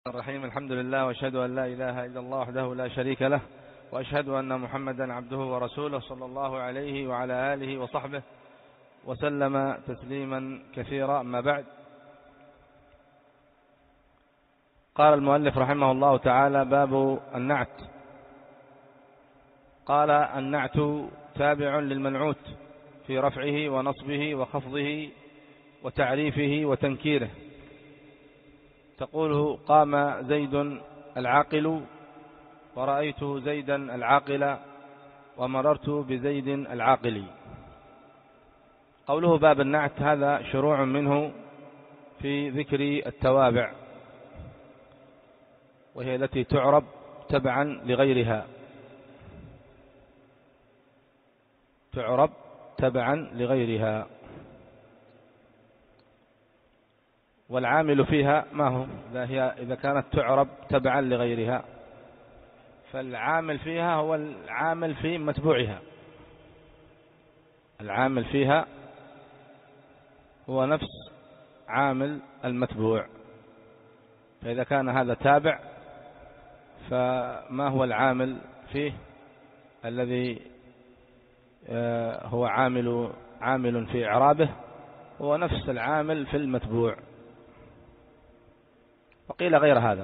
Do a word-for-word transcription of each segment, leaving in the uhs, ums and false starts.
الرحيم. الحمد لله وأشهد أن لا إله إلا الله وحده لا شريك له، وأشهد أن محمدا عبده ورسوله صلى الله عليه وعلى آله وصحبه وسلم تسليما كثيرا. أما بعد، قال المؤلف رحمه الله تعالى: باب النعت. قال: النعت تابع للمنعوت في رفعه ونصبه وخفضه وتعريفه وتنكيره. تقوله: قام زيد العاقل، ورأيت زيدا العاقل، ومررت بزيد العاقل. قوله باب النعت هذا شروع منه في ذكر التوابع، وهي التي تعرب تبعا لغيرها، تعرب تبعا لغيرها. والعامل فيها ما هو؟ هي إذا كانت تعرب تبعا لغيرها، فالعامل فيها هو العامل في متبوعها، العامل فيها هو نفس عامل المتبوع. فإذا كان هذا تابع، فما هو العامل فيه الذي هو عامل عامل في إعرابه؟ هو نفس العامل في المتبوع. وقيل غير هذا،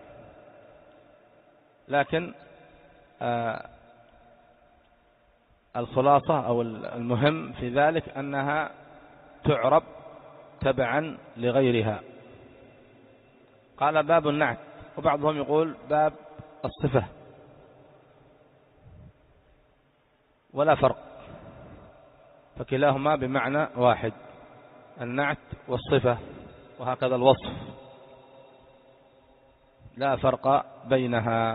لكن آه الخلاصة أو المهم في ذلك أنها تعرب تبعا لغيرها. قال: باب النعت. وبعضهم يقول باب الصفة، ولا فرق، فكلاهما بمعنى واحد، النعت والصفة، وهكذا الوصف، لا فرق بينها.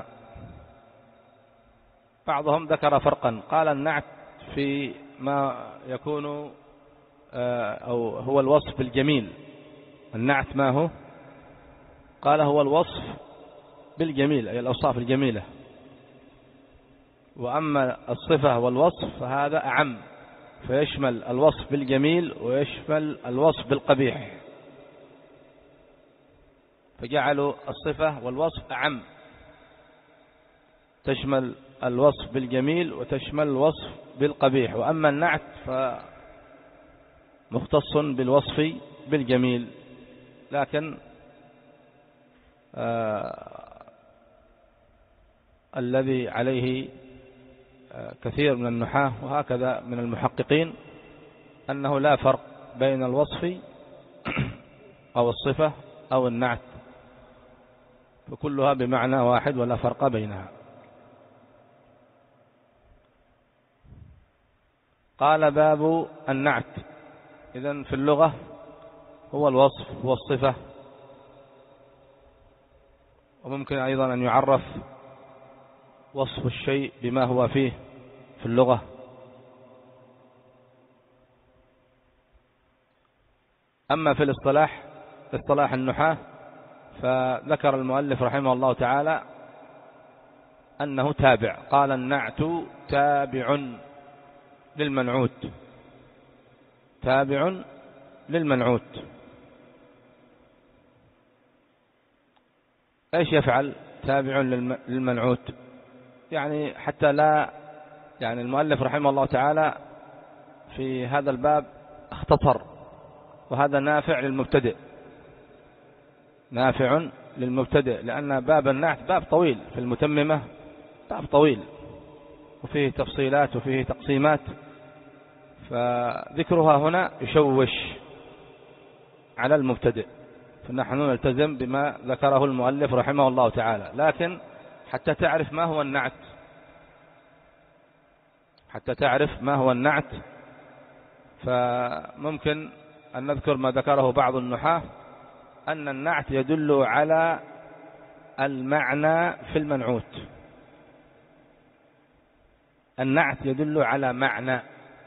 بعضهم ذكر فرقا، قال: النعت في ما يكون أو هو الوصف بالجميل. النعت ما هو؟ قال: هو الوصف بالجميل، أي الأوصاف الجميلة. وأما الصفة والوصف فهذا أعم، فيشمل الوصف بالجميل ويشمل الوصف بالقبيح، فجعلوا الصفة والوصف أعم، تشمل الوصف بالجميل وتشمل الوصف بالقبيح. وأما النعت فمختص بالوصف بالجميل. لكن آه الذي عليه آه كثير من النحاة وهكذا من المحققين أنه لا فرق بين الوصف أو الصفة أو النعت، فكلها بمعنى واحد ولا فرق بينها. قال: باب النعت. إذن في اللغة هو الوصف والصفة، وممكن أيضا أن يعرف وصف الشيء بما هو فيه في اللغة. أما في الاصطلاح، في اصطلاح النحاة، فذكر المؤلف رحمه الله تعالى أنه تابع. قال: النعت تابع للمنعوت، تابع للمنعوت. ايش يفعل تابع للمنعوت؟ يعني حتى لا يعني المؤلف رحمه الله تعالى في هذا الباب اختصر، وهذا نافع للمبتدئ، نافع للمبتدئ، لأن باب النعت باب طويل، في المتممة باب طويل وفيه تفصيلات وفيه تقسيمات، فذكرها هنا يشوش على المبتدئ، فنحن نلتزم بما ذكره المؤلف رحمه الله تعالى. لكن حتى تعرف ما هو النعت، حتى تعرف ما هو النعت فممكن أن نذكر ما ذكره بعض النحاة، أن النعت يدل على المعنى في المنعوت. النعت يدل على معنى،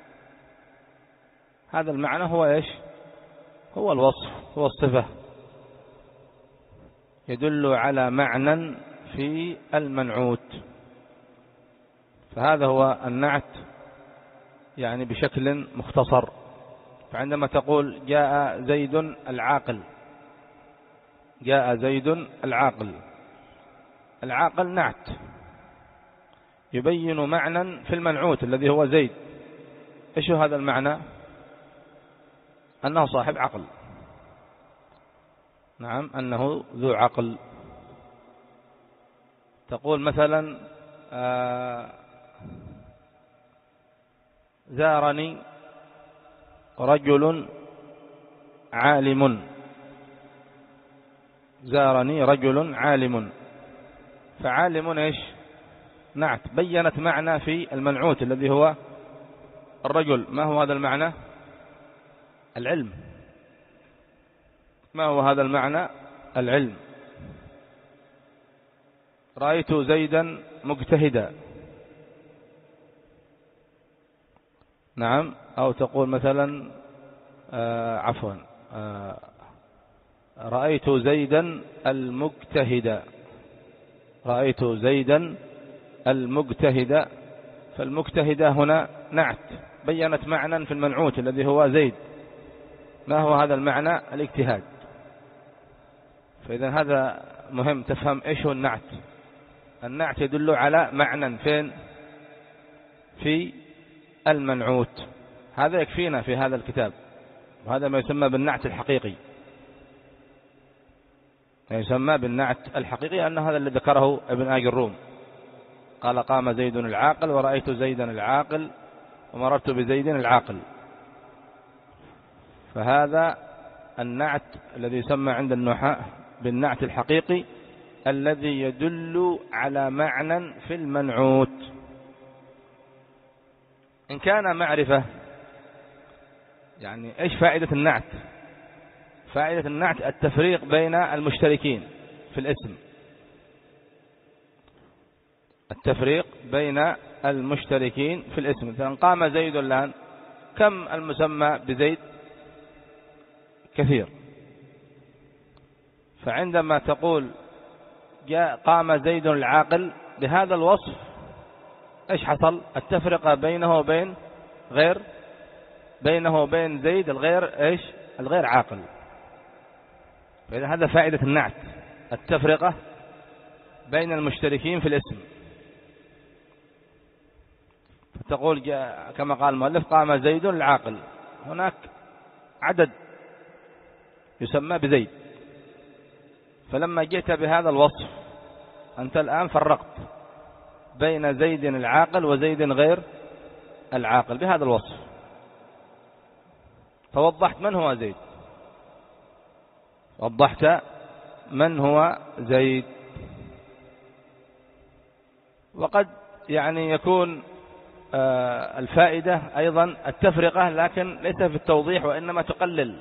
هذا المعنى هو إيش؟ هو الوصف، هو الصفة، يدل على معنى في المنعوت. فهذا هو النعت يعني بشكل مختصر. فعندما تقول: جاء زيد العاقل، جاء زيد العاقل. العاقل نعت يبين معنى في المنعوت الذي هو زيد. إيش هذا المعنى؟ أنه صاحب عقل. نعم، أنه ذو عقل. تقول مثلا آه زارني رجل عالم. زارني رجل عالم. فعالم إيش؟ نعت بينت معنى في المنعوت الذي هو الرجل. ما هو هذا المعنى؟ العلم. ما هو هذا المعنى؟ العلم. رأيت زيدا مجتهدا. نعم. أو تقول مثلا آه عفوا آه رأيت زيدا المجتهدا. رأيت زيدا المجتهدا. فالمجتهدا هنا نعت بينت معنى في المنعوت الذي هو زيد. ما هو هذا المعنى؟ الاجتهاد. فإذا هذا مهم تفهم إيش هو النعت. النعت يدل على معنى فين؟ في المنعوت. هذا يكفينا في هذا الكتاب. وهذا ما يسمى بالنعت الحقيقي. ما يسمى بالنعت الحقيقي أن هذا الذي ذكره ابن آج الروم. قال قام زيد العاقل ورأيت زيدا العاقل ومررت بزيد العاقل. فهذا النعت الذي يسمى عند النحاة بالنعت الحقيقي الذي يدل على معنى في المنعوت. إن كان معرفة، يعني إيش فائدة النعت؟ فائدة النعت التفريق بين المشتركين في الاسم. التفريق بين المشتركين في الاسم. مثلا قام زيد الآن، كم المسمى بزيد؟ كثير. فعندما تقول جاء قام زيد العاقل بهذا الوصف، ايش حصل؟ التفرقة بينه وبين غير بينه وبين زيد الغير ايش؟ الغير عاقل. فإذا هذا فائدة النعت، التفرقة بين المشتركين في الاسم. فتقول جاء كما قال المؤلف قام زيد العاقل، هناك عدد يسمى بزيد. فلما جئت بهذا الوصف أنت الآن فرقت بين زيد العاقل وزيد غير العاقل بهذا الوصف، فوضحت من هو زيد، وضحت من هو زيد. وقد يعني يكون الفائدة أيضا التفرقة، لكن ليس في التوضيح وإنما تقلل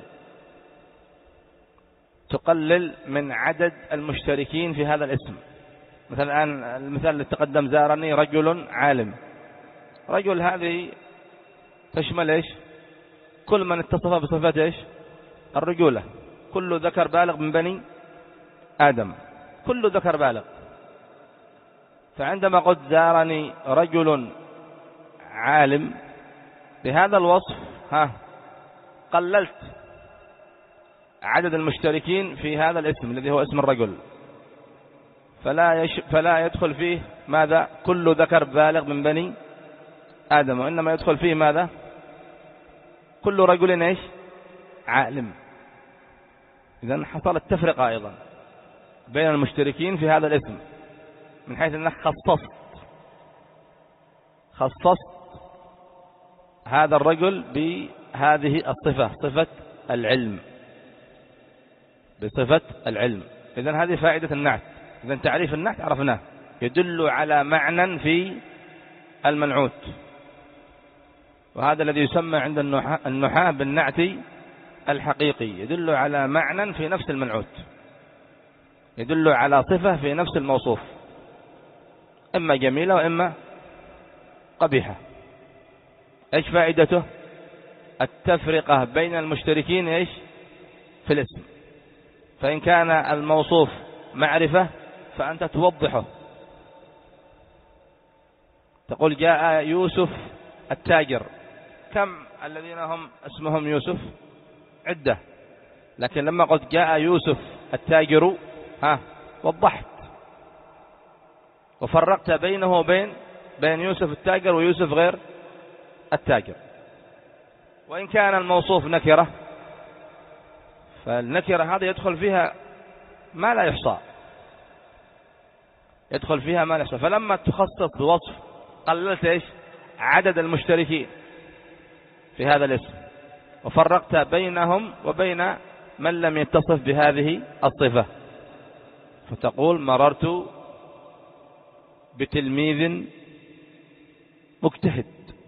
تقلل من عدد المشتركين في هذا الاسم. مثلا الآن المثال اللي تقدم زارني رجل عالم. رجل هذه تشمل إيش؟ كل من اتصف بصفات إيش؟ الرجولة. كل ذكر بالغ من بني آدم، كل ذكر بالغ. فعندما قلت زارني رجل عالم بهذا الوصف، ها قللت عدد المشتركين في هذا الاسم الذي هو اسم الرجل. فلا يش... فلا يدخل فيه ماذا؟ كل ذكر بالغ من بني آدم، وإنما يدخل فيه ماذا؟ كل رجل ايش؟ عالم. إذن حصلت تفرقة أيضا بين المشتركين في هذا الاسم، من حيث أنك خصصت خصصت هذا الرجل بهذه الصفة، صفة العلم، بصفة العلم. إذن هذه فائدة النعت. إذن تعريف النعت عرفناه، يدل على معنى في المنعوت. وهذا الذي يسمى عند النحاة بالنعت الحقيقي، يدل على معنى في نفس المنعوت، يدل على صفة في نفس الموصوف، إما جميلة وإما قبيحة. إيش فائدته؟ التفرقة بين المشتركين إيش؟ في الاسم. فإن كان الموصوف معرفة فأنت توضحه. تقول جاء يوسف التاجر. كم الذين هم اسمهم يوسف؟ عدة. لكن لما قلت جاء يوسف التاجر ها وضحت وفرقت بينه وبين بين يوسف التاجر ويوسف غير التاجر. وإن كان الموصوف نكرة فالنكرة هذا يدخل فيها ما لا يحصى، يدخل فيها ما لا يحصى. فلما تخصص بوصف قللت إيش عدد المشتركين في هذا الاسم، وفرقت بينهم وبين من لم يتصف بهذه الصفة، فتقول مررت بتلميذ مجتهد،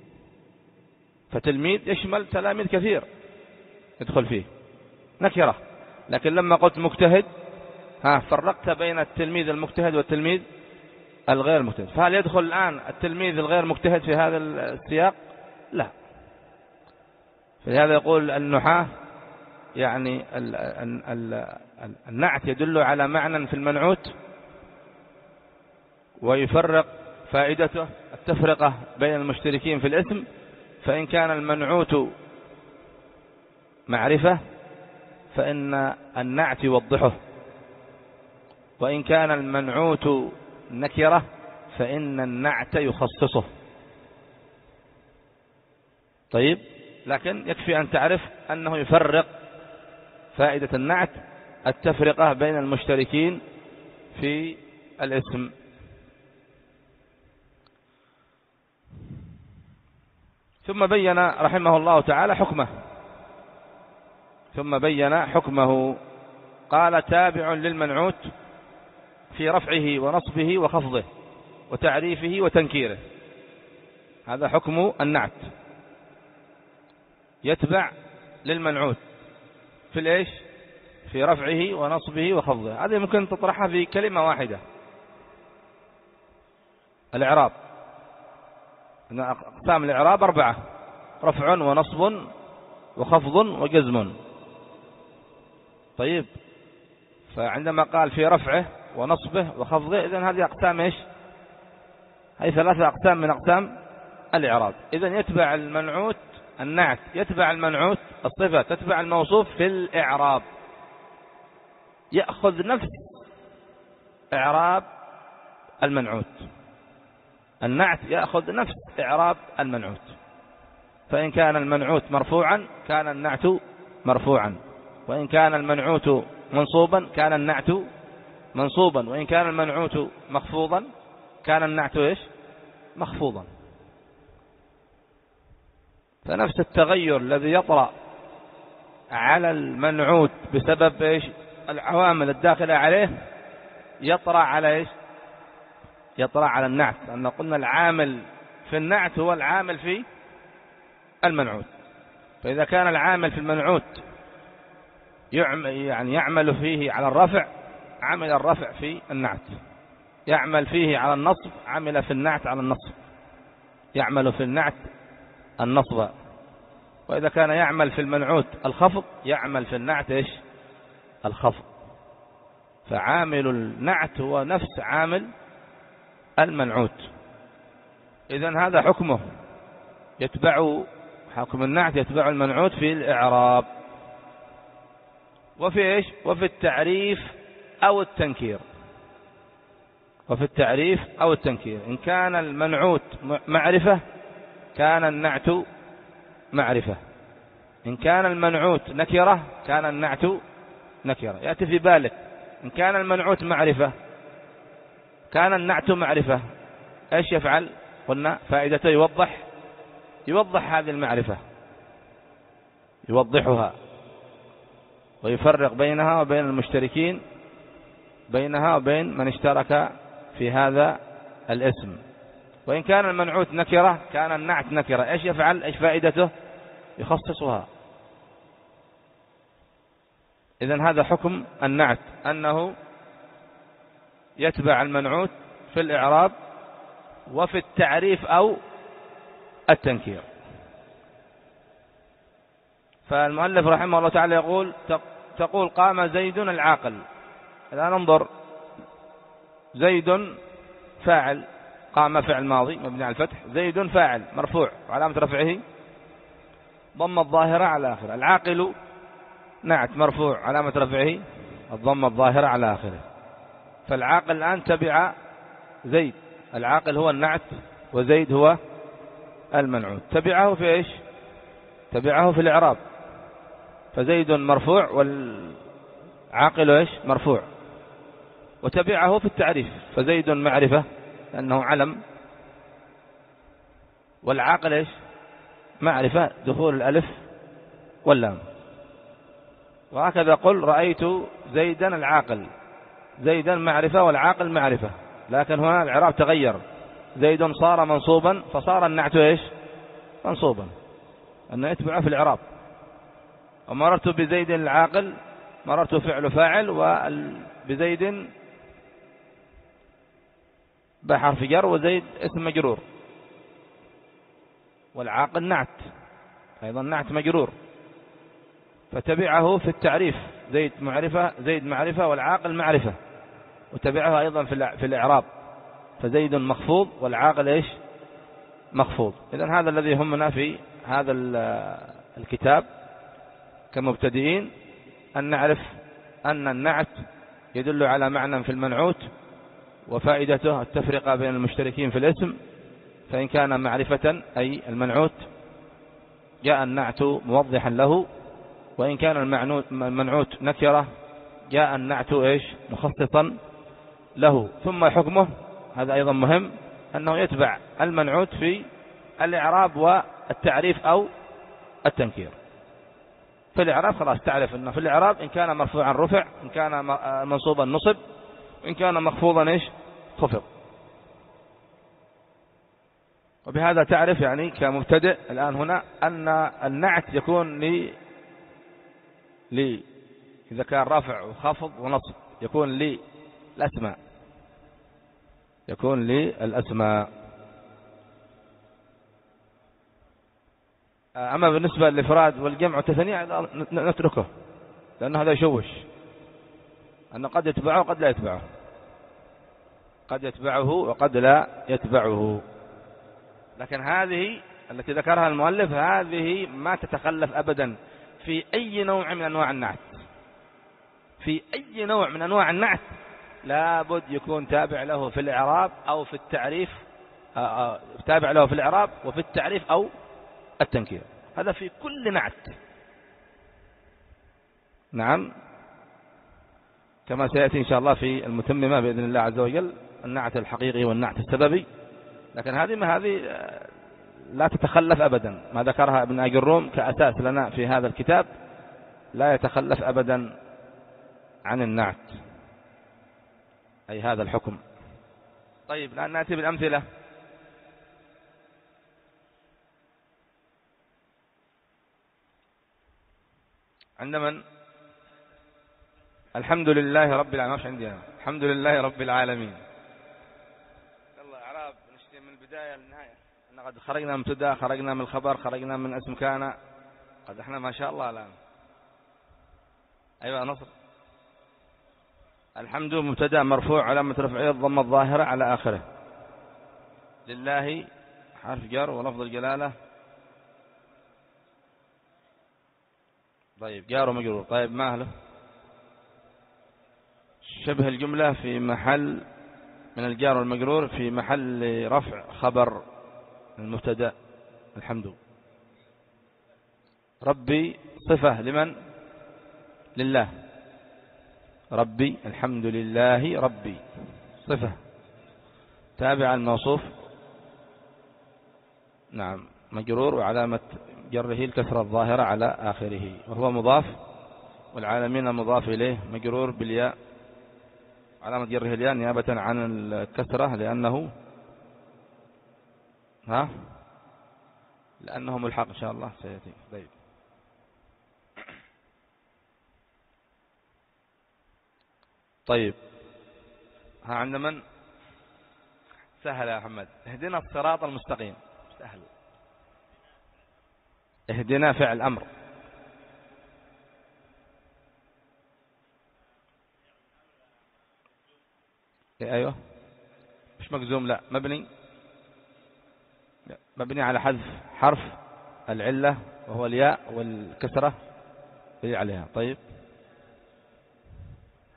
فتلميذ يشمل تلاميذ كثير يدخل فيه نكرة. لكن لما قلت مجتهد ها فرقت بين التلميذ المجتهد والتلميذ الغير مجتهد. فهل يدخل الآن التلميذ الغير مجتهد في هذا السياق؟ لا. فلهذا يقول النحاة يعني ال ال ال النعت يدل على معنى في المنعوت ويفرق فائدته التفرقة بين المشتركين في الاسم. فإن كان المنعوت معرفة فإن النعت يوضحه، وإن كان المنعوت نكرة فإن النعت يخصصه. طيب، لكن يكفي أن تعرف أنه يفرق فائدة النعت التفرقة بين المشتركين في الاسم. ثم بين رحمه الله تعالى حكمه ثم بين حكمه قال تابع للمنعوت في رفعه ونصبه وخفضه وتعريفه وتنكيره. هذا حكم النعت، يتبع للمنعوت في الإيش في رفعه ونصبه وخفضه. هذه ممكن تطرحها في كلمة واحدة. الإعراب، أقسام الإعراب أربعة: رفع ونصب وخفض وجزم. طيب، فعندما قال في رفعه ونصبه وخفضه إذن هذه أقسام إيش هذه ثلاثة أقسام من أقسام الإعراب. إذن يتبع المنعوت النعت يتبع المنعوت الصفة تتبع الموصوف في الإعراب، يأخذ نفس إعراب المنعوت. النعت يأخذ نفس إعراب المنعوت، فإن كان المنعوت مرفوعا كان النعت مرفوعا، وإن كان المنعوت منصوبا كان النعت منصوبا، وإن كان المنعوت مخفوضا كان النعت إيش مخفوضا. فنفس التغير الذي يطرأ على المنعوت بسبب إيش العوامل الداخلة عليه يطرأ على إيش يطرأ على النعت، لأن قلنا العامل في النعت هو العامل في المنعوت. فإذا كان العامل في المنعوت يعني يعمل فيه على الرفع عمل الرفع في النعت، يعمل فيه على النصب عمل في النعت على النصب، يعمل في النعت النصب. وإذا كان يعمل في المنعوت الخفض يعمل في النعت إيش الخفض. فعامل النعت هو نفس عامل المنعوت. إذن هذا حكمه، يتبع حكم النعت يتبع المنعوت في الإعراب وفي إيش وفي التعريف أو التنكير وفي التعريف أو التنكير. إن كان المنعوت معرفة كان النعت معرفة، إن كان المنعوت نكرة كان النعت نكرة. يأتي في بالك إن كان المنعوت معرفة كان النعت معرفة، إيش يفعل؟ قلنا فائدته يوضح يوضح هذه المعرفة، يوضحها ويفرق بينها وبين المشتركين، بينها وبين من اشترك في هذا الاسم. وإن كان المنعوت نكرة كان النعت نكرة، إيش يفعل؟ إيش فائدته؟ يخصصها. إذن هذا حكم النعت، أنه يتبع المنعوت في الإعراب وفي التعريف أو التنكير. فالمؤلف رحمه الله تعالى يقول تقول قام زيد العاقل. الآن ننظر، زيد فاعل، قام فعل ماضي مبني على الفتح، زيد فاعل مرفوع وعلامة رفعه ضم الظاهرة على آخر. العاقل نعت مرفوع علامة رفعه الضمة الظاهرة على آخره. فالعاقل الآن تبع زيد، العاقل هو النعت وزيد هو المنعوت، تبعه في إيش؟ تبعه في الإعراب، فزيد مرفوع والعاقل إيش؟ مرفوع. وتبعه في التعريف، فزيد معرفة لأنه علم، والعاقل إيش؟ معرفة دخول الألف واللام. وهكذا قل رأيت زيدا العاقل، زيدا معرفة والعاقل معرفة، لكن هنا الإعراب تغير، زيد صار منصوبا فصار النعت إيش؟ منصوبا، أنه يتبع في الإعراب. ومررت بزيد العاقل مررت فعل فاعل، وبزيد بحرف جر وزيد اسم مجرور، والعاقل نعت أيضا نعت مجرور، فتبعه في التعريف، زيد معرفة زيد معرفة والعاقل معرفة، وتبعه أيضا في الإعراب، فزيد مخفوض والعاقل إيش؟ مخفوض. إذن هذا الذي يهمنا في هذا الكتاب كمبتدئين، أن نعرف أن النعت يدل على معنى في المنعوت، وفائدته التفرقة بين المشتركين في الاسم، فإن كان معرفة أي المنعوت جاء النعت موضحا له، وإن كان المنعوت نكرة جاء النعت إيش؟ مخصصا له. ثم حكمه هذا أيضا مهم، أنه يتبع المنعوت في الإعراب والتعريف أو التنكير. في الإعراب خلاص تعرف أنه في الإعراب إن كان مرفوعا رفع، إن كان منصوبا نصب، إن كان مخفوضا إيش؟ خفض. وبهذا تعرف يعني كمبتدئ الآن هنا أن النعت يكون لي لي إذا كان رافع وخفض ونصب يكون لي الأسماء، يكون لي الأسماء. أما بالنسبة للإفراد والجمع والتثنية نتركه، لأن هذا يشوش، أنه قد يتبعه وقد لا يتبعه، قد يتبعه وقد لا يتبعه. لكن هذه التي ذكرها المؤلف هذه ما تتخلف أبدا في أي نوع من أنواع النعت، في أي نوع من أنواع النعت لابد يكون تابع له في الإعراب أو في التعريف، تابع له في الإعراب وفي التعريف أو التنكير، هذا في كل نعت. نعم، كما سيأتي إن شاء الله في المتممة بإذن الله عز وجل النعت الحقيقي والنعت السببي. لكن هذه ما هذه لا تتخلف أبدا، ما ذكرها ابن أجروم كأساس لنا في هذا الكتاب لا يتخلف أبدا عن النعت، أي هذا الحكم. طيب الآن نأتي بالأمثلة. عندما الحمد لله رب العالمين، مش عندي أنا. الحمد لله رب العالمين، يلا إعراب نشتي من البداية للنهاية. أن قد خرجنا من مبتدا، خرجنا من الخبر، خرجنا من اسم كان، قد احنا ما شاء الله الآن. أيوة نصر. الحمد مبتدا مرفوع علامة رفعه الضمة الظاهرة على آخره، لله حرف جر ولفظ الجلالة. طيب جار ومجرور. طيب ما له شبه الجملة في محل من الجار والمجرور في محل رفع خبر المبتدا الحمد. ربي صفة لمن؟ لله. ربي الحمد لله ربي صفة تابع الموصوف، نعم مجرور وعلامة جره الكسرة الظاهرة على آخره، وهو مضاف، والعالمين مضاف إليه مجرور بالياء، علامة جره الياء نيابة عن الكسرة لأنه ها لأنه ملحق إن شاء الله سيأتي. طيب طيب ها عند من؟ سهل يا محمد. اهدنا الصراط المستقيم. سهل. اهدنا فعل أمر. إيه أيوه مش مجزوم، لا مبني، لا مبني على حذف حرف العلة وهو الياء والكسرة اللي عليها. طيب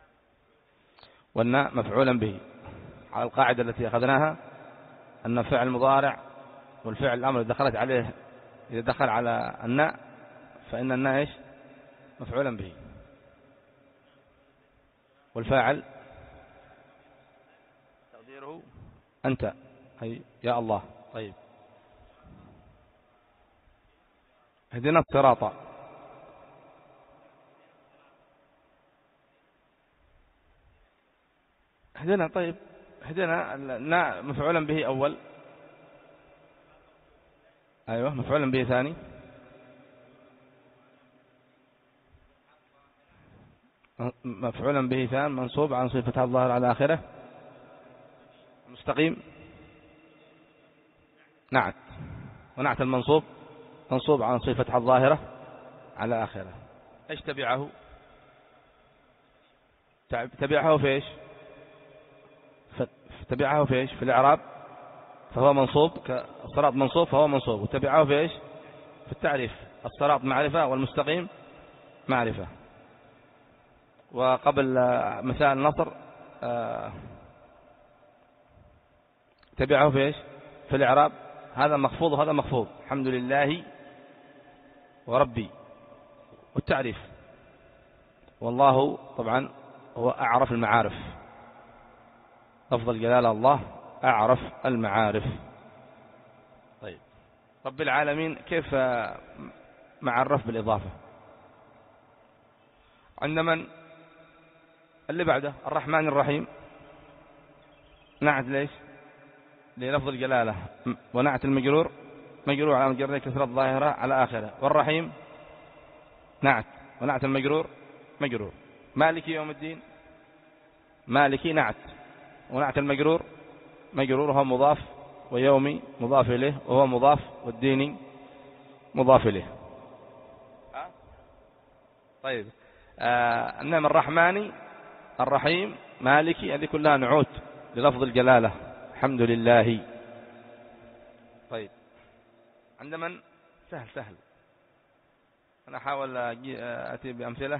والناء مفعولا به، على القاعدة التي أخذناها أن فعل مضارع والفعل الأمر إذا دخلت عليه إذا دخل على الناء فإن الناء إيش؟ مفعولا به، والفاعل تقديره أنت، أي يا الله. طيب اهدنا الصراط، اهدنا. طيب اهدنا الناء مفعولا به أول، أيوة مفعولا به ثاني، مفعولا به ثاني منصوب عن صفة الظاهر على آخره، مستقيم نعت، ونعت المنصوب منصوب عن صفة الظاهرة على آخره. ايش تبعه؟ تبعه في ايش؟ تبعه في ايش؟ في الإعراب فهو منصوب، كالصراط منصوب فهو منصوب، وتبعه في ايش؟ في التعريف، الصراط معرفة والمستقيم معرفة. وقبل مثال النصر تبعه في ايش؟ في الإعراب، هذا مخفوض وهذا مخفوض، الحمد لله وربي، والتعريف، والله طبعا هو أعرف المعارف، أفضل جلال الله أعرف المعارف. طيب رب العالمين كيف معرف بالإضافة؟ عند من؟ اللي بعده الرحمن الرحيم، نعت ليش؟ للفظ الجلالة، ونعت المجرور مجرور على مجرد كسرة الظاهرة على آخره، والرحيم نعت ونعت المجرور مجرور. مالك يوم الدين، مالكي نعت ونعت المجرور مجرور، هو مضاف، ويومي مضاف إليه وهو مضاف، والديني مضاف إليه. طيب آه إنما الرحمن الرحيم مالكي هذه كلها نعوت للفظ الجلالة، الحمد لله. طيب عند من؟ سهل سهل، أنا أحاول أتي بأمثلة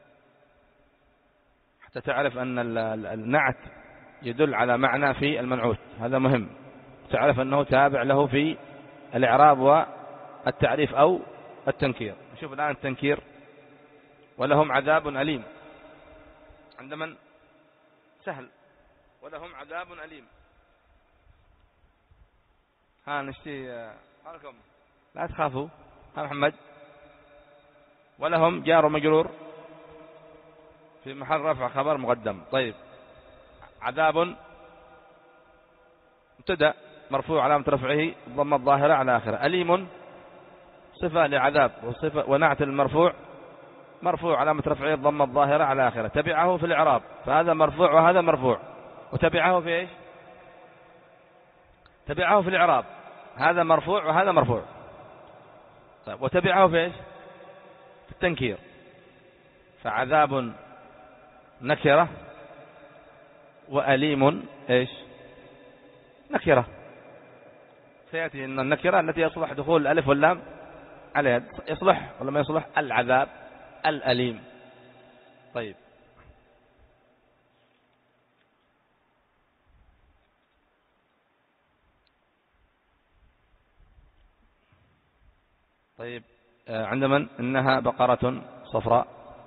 حتى تعرف أن النعت يدل على معنى في المنعوت، هذا مهم، تعرف أنه تابع له في الإعراب والتعريف أو التنكير. نشوف الآن التنكير، ولهم عذاب أليم. عند من؟ سهل، ولهم عذاب أليم. ها نشتي قالكم لا تخافوا، ها محمد. ولهم جار مجرور في محل رفع خبر مقدم. طيب عذاب مبتدأ مرفوع علامة رفعه ضم الظاهرة على آخره، أليم صفة لعذاب وصفة ونعت المرفوع مرفوع علامة رفعه ضم الظاهرة على آخره، تبعه في الإعراب، فهذا مرفوع وهذا مرفوع، وتبعه في إيش؟ تبعه في الإعراب، هذا مرفوع وهذا مرفوع. طيب وتبعه في إيش؟ في التنكير، فعذاب نكرة وأليم إيش؟ نكرة. سيأتي أن النكرة التي يصلح دخول الألف واللام عليها، يصلح ولا ما يصلح؟ العذاب الأليم. طيب طيب عند من؟ إنها بقرة صفراء،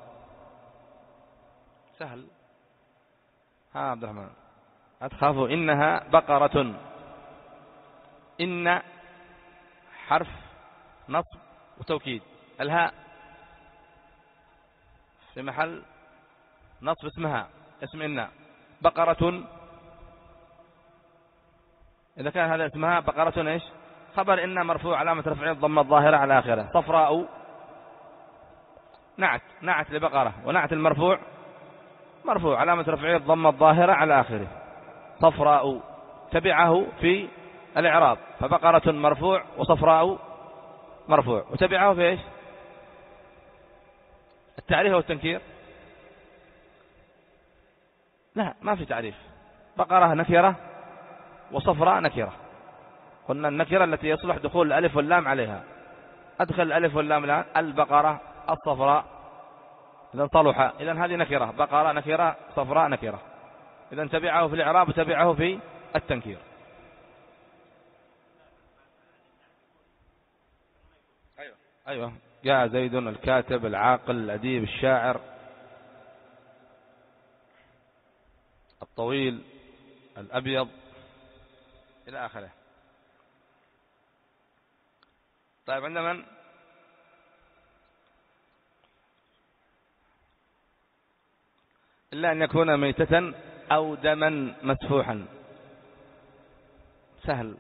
سهل. ها عبد الرحمن أتخافوا، إنها بقرة، إن حرف نصب وتوكيد، الهاء في محل نصب اسمها، اسم إن بقرة، إذا كان هذا اسمها بقرة إيش؟ خبر إن مرفوع علامة رفعه ضم الظاهرة على آخره، صفراء نعت نعت لبقرة، ونعت المرفوع مرفوع علامة رفعه ضم الظاهرة على آخره، صفراء تبعه في الإعراب، فبقرة مرفوع وصفراء مرفوع، وتبعه في إيش؟ التعريف والتنكير؟ لا ما في تعريف، بقرة نكرة وصفراء نكرة، قلنا النكرة التي يصلح دخول الألف واللام عليها، أدخل الألف واللام الآن، البقرة الصفراء، إذا صلح، إذا هذه نكرة، بقرة نكرة صفراء نكرة. إذن تبعه في الإعراب وتبعه في التنكير. أيوة أيوة جاء زيد الكاتب العاقل الأديب الشاعر الطويل الأبيض إلى آخره. طيب عند من؟ إلا أن يكون ميتة أو دما مسفوحا. سهل.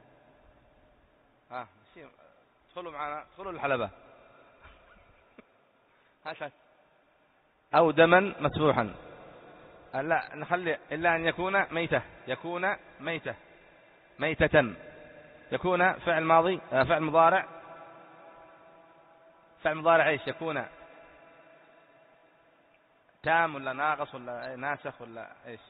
ها ادخلوا معنا، ادخلوا الحلبة. هاشا أو دما مسفوحا. لا نخلي إلا أن يكون ميتة، يكون ميتة ميتة، يكون فعل ماضي فعل مضارع، فعل مضارع ايش يكون؟ تام ولا ناقص ولا ناسخ ولا ايش؟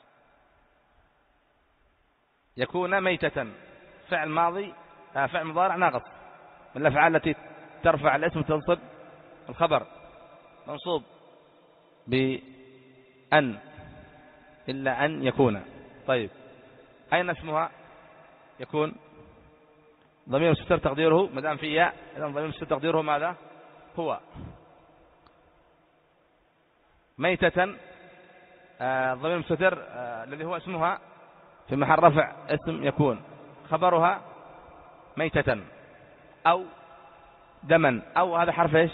يكون ميتة فعل ماضي فعل مضارع ناقص من الأفعال التي ترفع الاسم وتنصب الخبر، منصوب بأن إلا أن يكون. طيب أين اسمها؟ يكون ضمير مستتر تقديره ما دام في ياء، إذن ضمير مستتر تقديره ماذا؟ هو. ميتة آه ضمير مستتر آه الذي هو اسمها في محل رفع اسم يكون، خبرها ميتة أو دما، أو هذا حرف ايش؟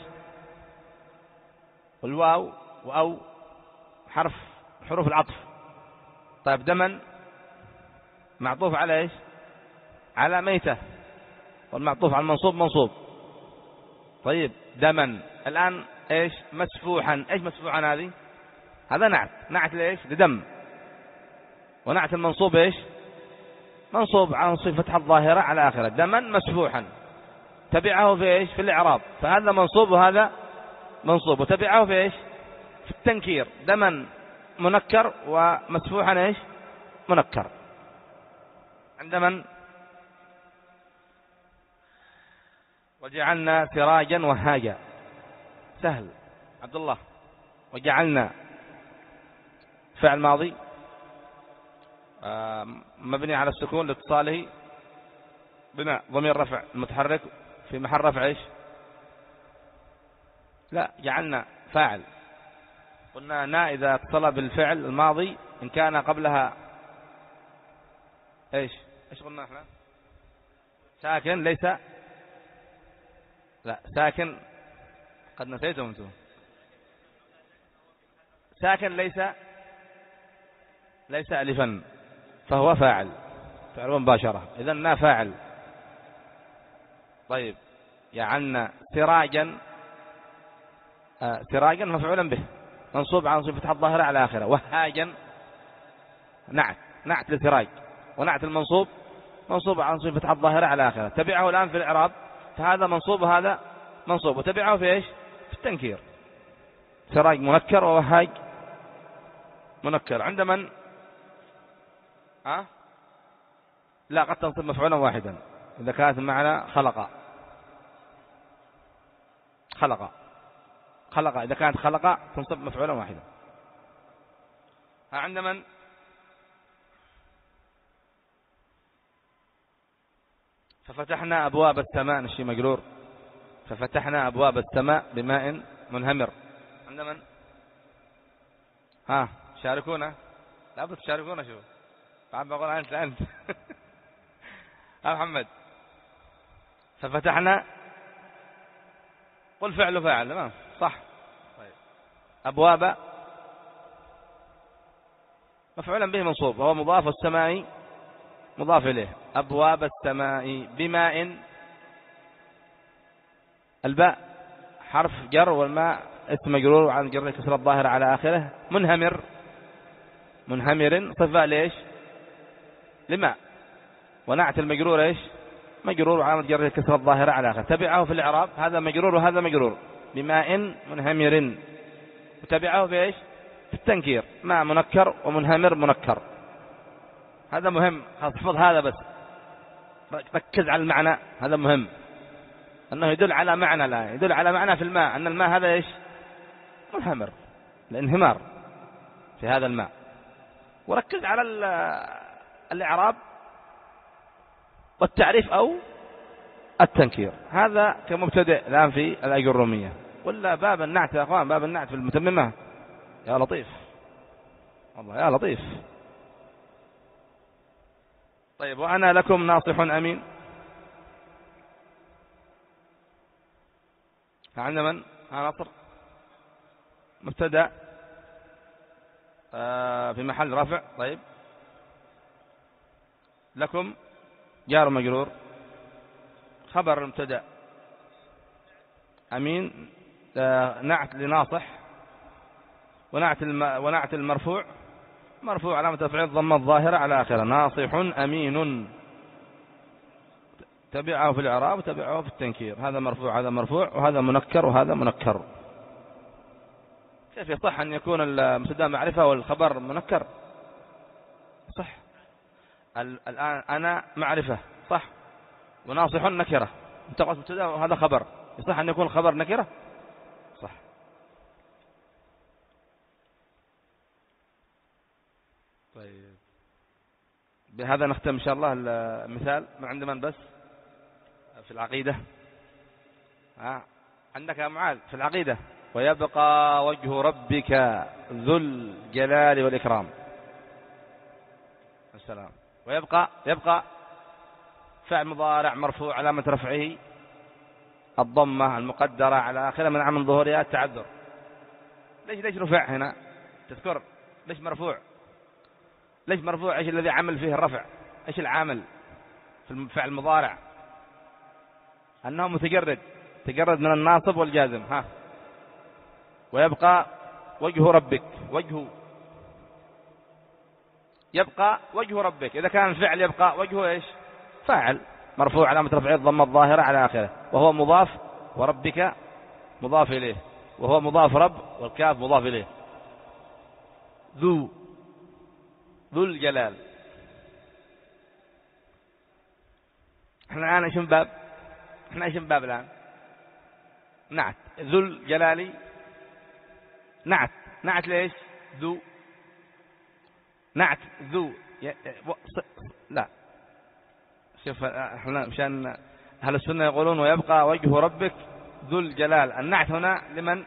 والواو وأو حرف حروف العطف. طيب دما معطوف على ايش؟ على ميتة، والمعطوف على المنصوب منصوب. طيب دما الآن ايش؟ مسفوحا. ايش مسفوحا هذه؟ هذا نعت، نعت ليش؟ لدم. ونعت المنصوب ايش؟ منصوب عن صفة الظاهرة على آخرة، دما مسفوحا. تبعه في ايش؟ في الإعراب، فهذا منصوب وهذا منصوب. وتبعه في ايش؟ في التنكير، دما منكر ومسفوحا ايش؟ منكر. عند من؟ وجعلنا سراجا وهاجا. سهل عبد الله. وجعلنا فعل ماضي مبني على السكون لاتصاله بناء ضمير رفع المتحرك في محل رفع ايش؟ لا جعلنا فاعل. قلنا نا إذا اتصل بالفعل الماضي إن كان قبلها ايش؟ ايش قلنا احنا؟ ساكن ليس، لا ساكن قد نسيتم انتم. ساكن ليس ليس ألفا فهو فاعل، فعل مباشرة، إذن نا فاعل. طيب جعلنا سراجا آه سراجا مفعولا به منصوب عن صفة الظاهرة على آخرة. وهاجا نعت، نعت لسراج، ونعت المنصوب منصوب عن صفة الظاهرة على آخرة. تبعه الآن في الإعراب، فهذا منصوب وهذا منصوب. وتبعه في ايش؟ في التنكير، سراج منكر ووهاج منكر. عند من؟ ها؟ أه؟ لا قد تنصب مفعولا واحدا إذا كانت معنا خلق خلق خلق إذا كانت خلق تنصب مفعولا واحدا. عند من؟ ففتحنا أبواب السماء نشي مجرور، ففتحنا أبواب السماء بماء منهمر. عند من؟ ها شاركونا، لا بد تشاركونا. شو بعد بقول أنت أنت ها محمد. ففتحنا قل فعل فاعل تمام صح. طيب أبواب مفعولا به منصوب وهو مضاف، السماء مضاف إليه. أبواب السماء بماء، الباء حرف جر والماء اسم مجرور وعن جر كسر الظاهر على آخره. منهمر، منهمر صفة ليش؟ لماء. ونعت المجرور ايش؟ مجرور وعن جر كسر الظاهر على آخره. تبعه في الإعراب، هذا مجرور وهذا مجرور بماء منهمر. وتبعه في ايش؟ في التنكير، ماء منكر ومنهمر منكر. هذا مهم، احفظ هذا بس، ركز على المعنى، هذا مهم أنه يدل على معنى، لا يدل على معنى في الماء، أن الماء هذا إيش؟ منهمر، الانهمار في هذا الماء. وركز على الإعراب والتعريف أو التنكير. هذا كمبتدئ الآن في الأجرومية. ولا باب النعت يا أخوان، باب النعت في المتممة يا لطيف والله يا لطيف. طيب وأنا لكم ناصح أمين. عندنا من؟ ها نصر مبتدأ آه في محل رفع. طيب لكم جار مجرور، خبر المبتدأ أمين آه نعت لناصح، ونعت الم... ونعت المرفوع مرفوع علامة رفعه الضمة الظاهرة على آخره، ناصح أمين، تبعه في الإعراب وتبعه في التنكير. هذا مرفوع هذا مرفوع وهذا منكر وهذا منكر. كيف يصح أن يكون المبتدأ معرفة والخبر منكر؟ صح. الآن أنا معرفة صح، وناصح نكرة، انتقلت مبتدأ وهذا خبر، يصح أن يكون الخبر نكرة؟ صح. طيب بهذا نختم إن شاء الله المثال. من عند من بس في العقيدة؟ ها عندك يا معاذ في العقيدة. ويبقى وجه ربك ذو الجلال والإكرام. السلام. ويبقى يبقى فعل مضارع مرفوع علامة رفعه الضمة المقدرة على آخره من عمل ظهورها التعذر. ليش ليش رفع هنا؟ تذكر ليش مرفوع؟ ليش مرفوع؟ ايش الذي عمل فيه الرفع؟ ايش العامل في الفعل المضارع؟ أنه متجرد، تجرد من الناصب والجازم. ها ويبقى وجه ربك، وجهه يبقى وجه ربك. إذا كان الفعل يبقى وجهه إيش؟ فاعل مرفوع علامة رفعه الضمة الظاهرة على آخره، وهو مضاف، وربك مضاف إليه، وهو مضاف رب، والكاف مضاف إليه. ذو ذو الجلال. احنا الآن ايش من باب؟ احنا ايش من باب الآن؟ نعت ذو الجلال. نعت نعت ليش؟ ذو نعت ذو ي... لا شوف احنا مشان أهل السنة يقولون ويبقى وجه ربك ذو الجلال. النعت هنا لمن؟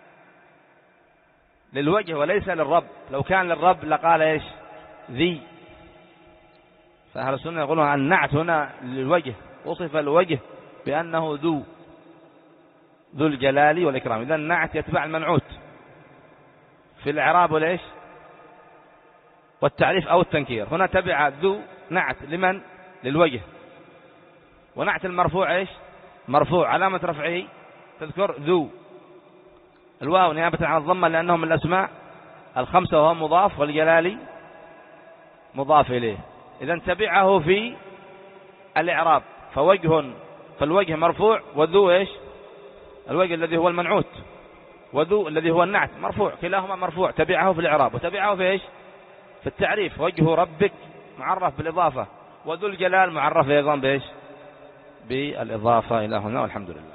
للوجه وليس للرب. لو كان للرب لقال ايش؟ ذي. فأهل السنة يقولون النعت هنا للوجه، وصف الوجه بأنه ذو ذو الجلال والإكرام. إذا النعت يتبع المنعوت في الإعراب وليش؟ والتعريف أو التنكير. هنا تبع ذو نعت لمن؟ للوجه. ونعت المرفوع ايش؟ مرفوع علامة رفعه تذكر ذو، الواو نيابة عن الضمة لأنه من الأسماء الخمسة وهو مضاف، والجلال مضاف إليه. إذا تبعه في الإعراب فوجه، فالوجه مرفوع، وذو ايش؟ الوجه الذي هو المنعوت، وذو الذي هو النعت مرفوع، كلاهما مرفوع. تبعه في الإعراب وتبعه في ايش؟ في التعريف. وجه ربك معرف بالإضافة، وذو الجلال معرف أيضا بإيش؟ بالإضافة. إلى هنا والحمد لله.